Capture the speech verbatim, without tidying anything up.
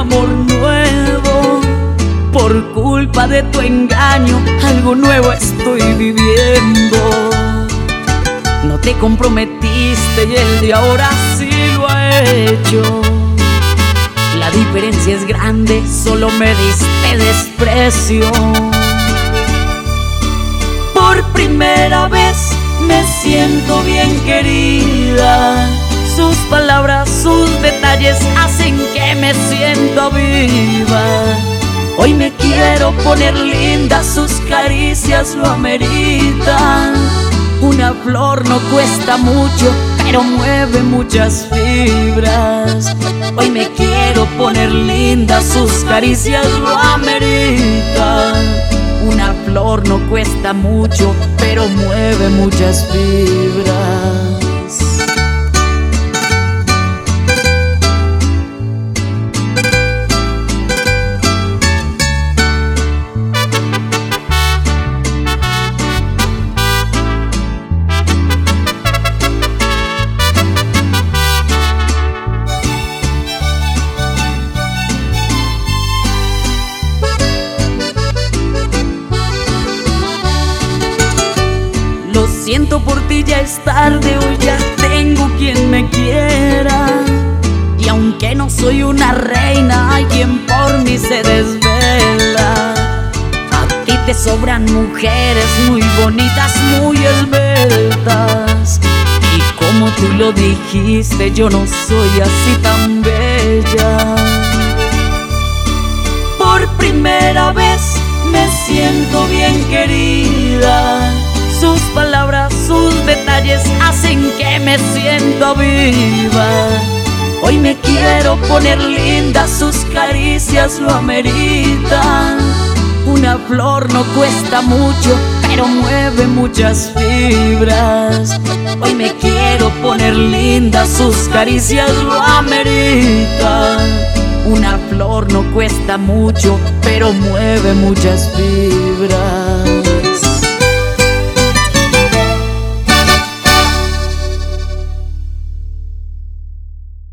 amor nuevo. Por culpa de tu engaño, algo nuevo estoy viviendo. No te comprometiste y el de ahora sí lo ha hecho. La diferencia es grande, solo me diste desprecio. Por primera vez me siento bien querida. Sus palabras, sus detalles hacen que me sienta viva. Hoy me quiero poner linda, sus caricias lo ameritan. Una flor no cuesta mucho, pero mueve muchas fibras. Hoy me quiero poner linda, sus caricias lo ameritan. Una flor no cuesta mucho, pero mueve muchas fibras. Lo siento por ti, ya es tarde, hoy ya tengo quien me quiera. Y aunque no soy una reina, hay quien por mí se desvela. A ti te sobran mujeres muy bonitas, muy esbeltas. Y como tú lo dijiste, yo no soy así tan bella. Por primera vez me siento bien querida. Sus palabras, sus detalles hacen que me sienta viva. Hoy me quiero poner linda, sus caricias lo ameritan. Una flor no cuesta mucho, pero mueve muchas fibras. Hoy me quiero poner linda, sus caricias lo ameritan. Una flor no cuesta mucho, pero mueve muchas fibras.